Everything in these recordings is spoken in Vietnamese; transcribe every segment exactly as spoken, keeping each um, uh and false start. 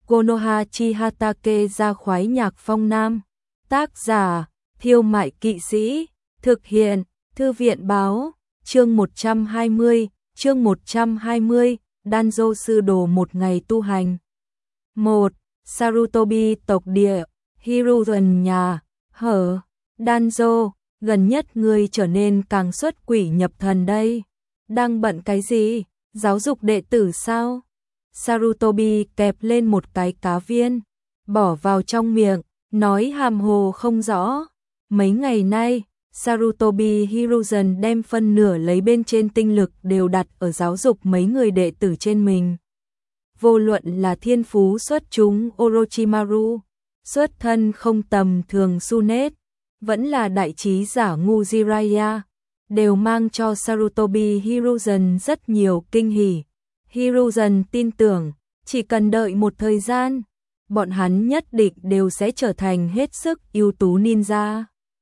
Konoha Chihatake ra khoái nhạc phong nam. Tác giả, Thiêu Mại Kỵ Sĩ. Thực hiện, Thư viện Báo. Chương một trăm hai mươi, chương một trăm hai mươi, Danzo sư đồ một ngày tu hành. một. Sarutobi tộc địa, Hiruzen nhà, hở, Danzo, gần nhất ngươi trở nên càng xuất quỷ nhập thần đây. Đang bận cái gì? Giáo dục đệ tử sao? Sarutobi kẹp lên một cái cá viên, bỏ vào trong miệng, nói hàm hồ không rõ. Mấy ngày nay, Sarutobi Hiruzen đem phân nửa lấy bên trên tinh lực đều đặt ở giáo dục mấy người đệ tử trên mình. Vô luận là thiên phú xuất chúng Orochimaru, xuất thân không tầm thường Tsunet, vẫn là đại trí giả ngu Jiraiya, đều mang cho Sarutobi Hiruzen rất nhiều kinh hỉ. Hiruzen tin tưởng, chỉ cần đợi một thời gian, bọn hắn nhất định đều sẽ trở thành hết sức ưu tú ninja.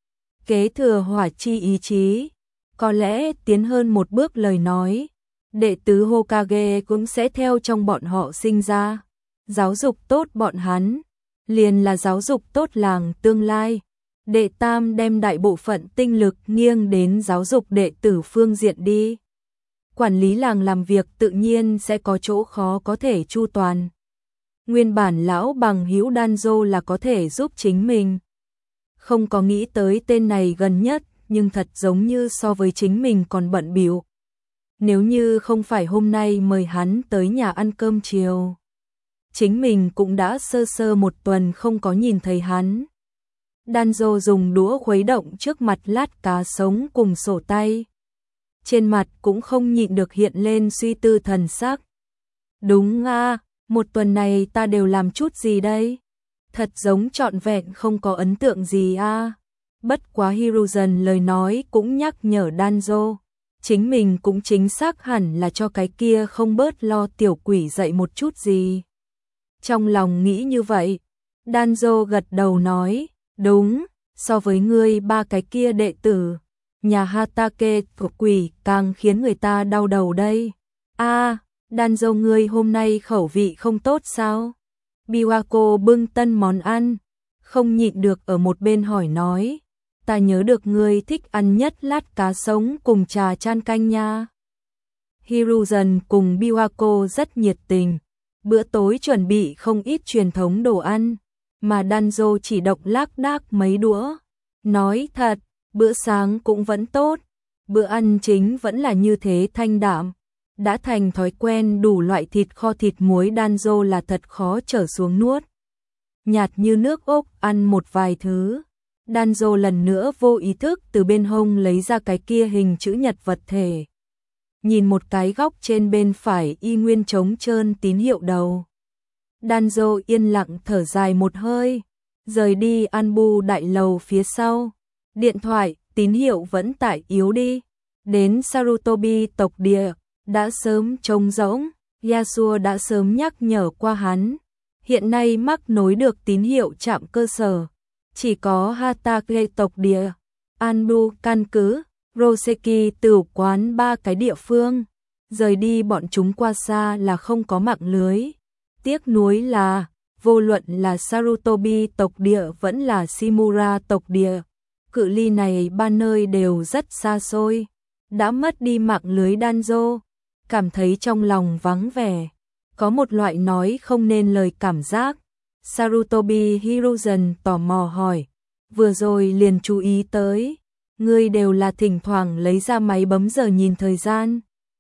Kế thừa hỏa chi ý chí, có lẽ tiến hơn một bước lời nói, đệ tứ Hokage cũng sẽ theo trong bọn họ sinh ra. Giáo dục tốt bọn hắn, liền là giáo dục tốt làng tương lai. Đệ tam đem đại bộ phận tinh lực nghiêng đến giáo dục đệ tử phương diện đi. Quản lý làng làm việc tự nhiên sẽ có chỗ khó có thể chu toàn. Nguyên bản lão bằng hữu Danzo là có thể giúp chính mình. Không có nghĩ tới tên này gần nhất, nhưng thật giống như so với chính mình còn bận bịu. Nếu như không phải hôm nay mời hắn tới nhà ăn cơm chiều, chính mình cũng đã sơ sơ một tuần không có nhìn thấy hắn. Danzo dùng đũa khuấy động trước mặt lát cá sống cùng sổ tay. Trên mặt cũng không nhịn được hiện lên suy tư thần sắc. Đúng a, một tuần này ta đều làm chút gì đây? Thật giống trọn vẹn không có ấn tượng gì a. Bất quá Hiruzen lời nói cũng nhắc nhở Danzo, chính mình cũng chính xác hẳn là cho cái kia không bớt lo tiểu quỷ dạy một chút gì. Trong lòng nghĩ như vậy, Danzo gật đầu nói, đúng, so với ngươi ba cái kia đệ tử, nhà Hatake của quỷ càng khiến người ta đau đầu đây. A, à, Danzo ngươi hôm nay khẩu vị không tốt sao? Biwako bưng tân món ăn, không nhịn được ở một bên hỏi nói, ta nhớ được ngươi thích ăn nhất lát cá sống cùng trà chan canh nha. Hiruzen cùng Biwako rất nhiệt tình, bữa tối chuẩn bị không ít truyền thống đồ ăn, mà Danzo chỉ độc lác đác mấy đũa. Nói thật, bữa sáng cũng vẫn tốt, bữa ăn chính vẫn là như thế thanh đạm. Đã thành thói quen đủ loại thịt kho thịt muối Danzo là thật khó trở xuống nuốt. Nhạt như nước ốc ăn một vài thứ. Danzo lần nữa vô ý thức từ bên hông lấy ra cái kia hình chữ nhật vật thể. Nhìn một cái góc trên bên phải y nguyên trống trơn tín hiệu đầu. Danzo yên lặng thở dài một hơi, rời đi Anbu đại lầu phía sau. Điện thoại, tín hiệu vẫn tại yếu đi. Đến Sarutobi tộc địa, đã sớm trống rỗng, Yasuo đã sớm nhắc nhở qua hắn. Hiện nay mắc nối được tín hiệu trạm cơ sở, chỉ có Hatake tộc địa, Anbu căn cứ, Roseki tử quán ba cái địa phương. Rời đi bọn chúng qua xa là không có mạng lưới. Tiếc nuối là, vô luận là Sarutobi tộc địa vẫn là Shimura tộc địa, cự ly này ba nơi đều rất xa xôi. Đã mất đi mạng lưới Danzo, cảm thấy trong lòng vắng vẻ, có một loại nói không nên lời cảm giác. Sarutobi Hiruzen tò mò hỏi, vừa rồi liền chú ý tới, ngươi đều là thỉnh thoảng lấy ra máy bấm giờ nhìn thời gian.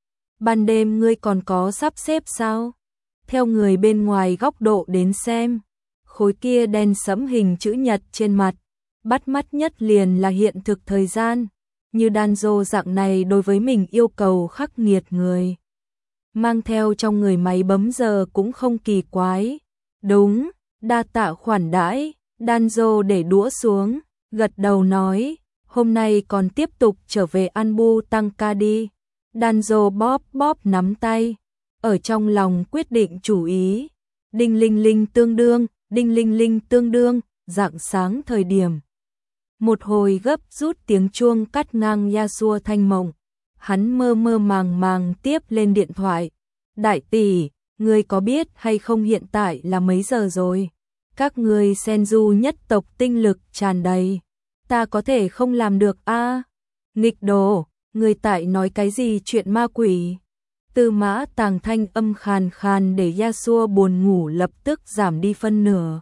Ban đêm ngươi còn có sắp xếp sao? Theo người bên ngoài góc độ đến xem, khối kia đen sẫm hình chữ nhật trên mặt, bắt mắt nhất liền là hiện thực thời gian. Như Danzo dạng này đối với mình yêu cầu khắc nghiệt người, mang theo trong người máy bấm giờ cũng không kỳ quái. Đúng, đa tạ khoản đãi. Danzo để đũa xuống, gật đầu nói, hôm nay còn tiếp tục trở về Anbu tăng ca đi. Danzo bóp bóp nắm tay, ở trong lòng quyết định chủ ý. Đinh linh linh tương đương, đinh linh linh tương đương, rạng sáng thời điểm. Một hồi gấp rút tiếng chuông cắt ngang Yasuo thanh mộng. Hắn mơ mơ màng màng tiếp lên điện thoại. Đại tỷ, ngươi có biết hay không hiện tại là mấy giờ rồi? Các ngươi Senju nhất tộc tinh lực tràn đầy. Ta có thể không làm được a à? Nghịch đồ, ngươi tại nói cái gì chuyện ma quỷ? Tư Mã Tàng thanh âm khàn khàn để Yasuo buồn ngủ lập tức giảm đi phân nửa.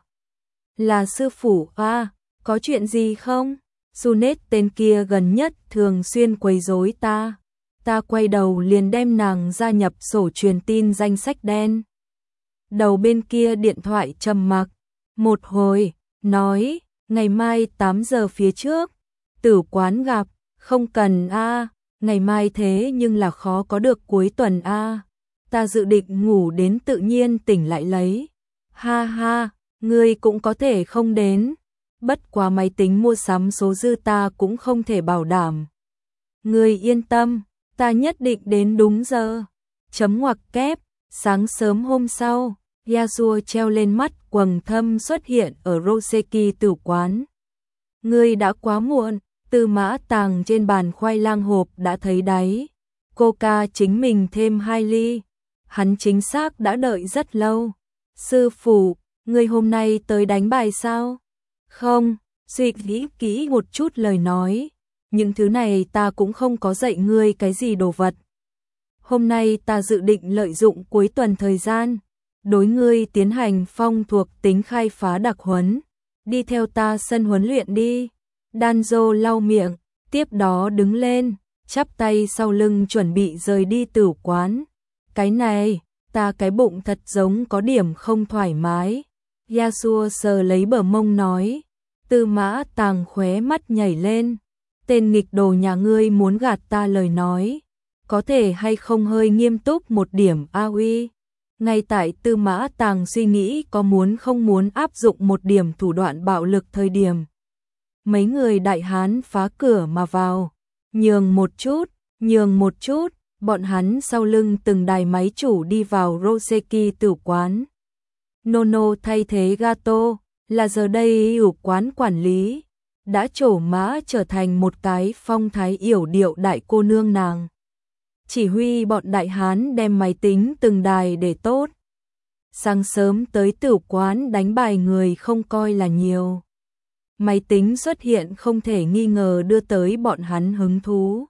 Là sư phụ a à? Có chuyện gì không? Sunet tên kia gần nhất thường xuyên quấy rối ta. Ta quay đầu liền đem nàng gia nhập sổ truyền tin danh sách đen. Đầu bên kia điện thoại trầm mặc một hồi, nói, ngày mai tám giờ phía trước, tử quán gặp, không cần a, à, ngày mai thế nhưng là khó có được cuối tuần a. À. Ta dự định ngủ đến tự nhiên tỉnh lại lấy. Ha ha, ngươi cũng có thể không đến. Bất quá máy tính mua sắm số dư ta cũng không thể bảo đảm. Ngươi yên tâm, ta nhất định đến đúng giờ. Chấm ngoặc kép, sáng sớm hôm sau, Yasuo treo lên mắt quầng thâm xuất hiện ở Roseki tử quán. Ngươi đã quá muộn, Tư Mã Tàng trên bàn khoai lang hộp đã thấy đáy. Coca chính mình thêm hai ly. Hắn chính xác đã đợi rất lâu. Sư phụ, ngươi hôm nay tới đánh bài sao? Không, suy nghĩ kỹ một chút lời nói. Những thứ này ta cũng không có dạy ngươi cái gì đồ vật. Hôm nay ta dự định lợi dụng cuối tuần thời gian, đối ngươi tiến hành phong thuộc tính khai phá đặc huấn. Đi theo ta sân huấn luyện đi. Danzo lau miệng, tiếp đó đứng lên, chắp tay sau lưng chuẩn bị rời đi tử quán. Cái này, ta cái bụng thật giống có điểm không thoải mái. Yasuo sờ lấy bờ mông nói. Tư Mã Tàng khóe mắt nhảy lên. Tên nghịch đồ nhà ngươi muốn gạt ta lời nói. Có thể hay không hơi nghiêm túc một điểm a uy. Ngay tại Tư Mã Tàng suy nghĩ có muốn không muốn áp dụng một điểm thủ đoạn bạo lực thời điểm. Mấy người đại hán phá cửa mà vào. Nhường một chút, nhường một chút, bọn hắn sau lưng từng đài máy chủ đi vào Roseki tử quán. Nono thay thế Gato, là giờ đây ủ quán quản lý. Đã trổ mã trở thành một cái phong thái yểu điệu đại cô nương nàng. Chỉ huy bọn đại hán đem máy tính từng đài để tốt. Sáng sớm tới tử quán đánh bài người không coi là nhiều. Máy tính xuất hiện không thể nghi ngờ đưa tới bọn hắn hứng thú.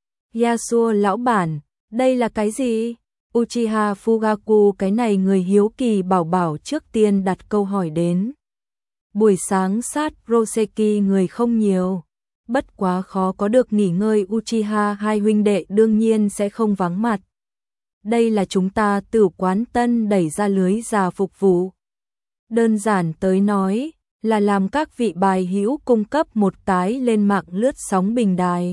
Yasuo lão bản, đây là cái gì? Uchiha Fugaku cái này người hiếu kỳ bảo bảo trước tiên đặt câu hỏi đến. Buổi sáng sát Roseki người không nhiều. Bất quá khó có được nghỉ ngơi Uchiha hai huynh đệ đương nhiên sẽ không vắng mặt. Đây là chúng ta tử quán tân đẩy ra lưới già phục vụ. Đơn giản tới nói là làm các vị bài hữu cung cấp một cái lên mạng lướt sóng bình đài.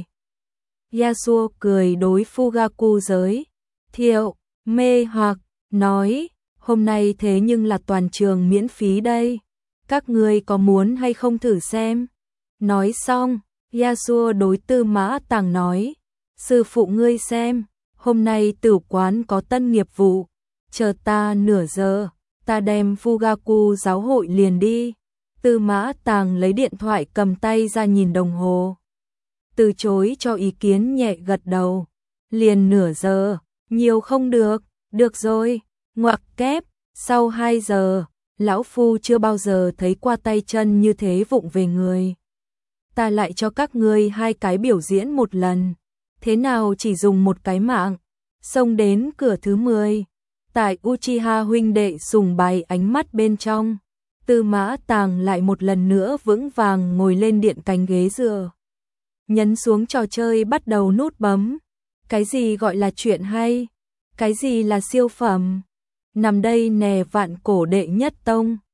Yasuo cười đối Fugaku giới thiệu, mê hoặc, nói, hôm nay thế nhưng là toàn trường miễn phí đây. Các ngươi có muốn hay không thử xem? Nói xong, Yasuo đối Tư Mã Tàng nói, sư phụ ngươi xem, hôm nay tử quán có tân nghiệp vụ, chờ ta nửa giờ, ta đem Fugaku giáo hội liền đi. Tư Mã Tàng lấy điện thoại cầm tay ra nhìn đồng hồ. Từ chối cho ý kiến nhẹ gật đầu. Liền nửa giờ, nhiều không được, được rồi, ngoặc kép, sau hai giờ, lão phu chưa bao giờ thấy qua tay chân như thế vụng về người. Ta lại cho các ngươi hai cái biểu diễn một lần. Thế nào chỉ dùng một cái mạng, xông đến cửa thứ mười. Tại Uchiha huynh đệ sùng bày ánh mắt bên trong. Tư Mã Tàng lại một lần nữa vững vàng ngồi lên điện cánh ghế dựa. Nhấn xuống trò chơi bắt đầu nút bấm. Cái gì gọi là chuyện hay? Cái gì là siêu phẩm? Nằm đây nè vạn cổ đệ nhất tông.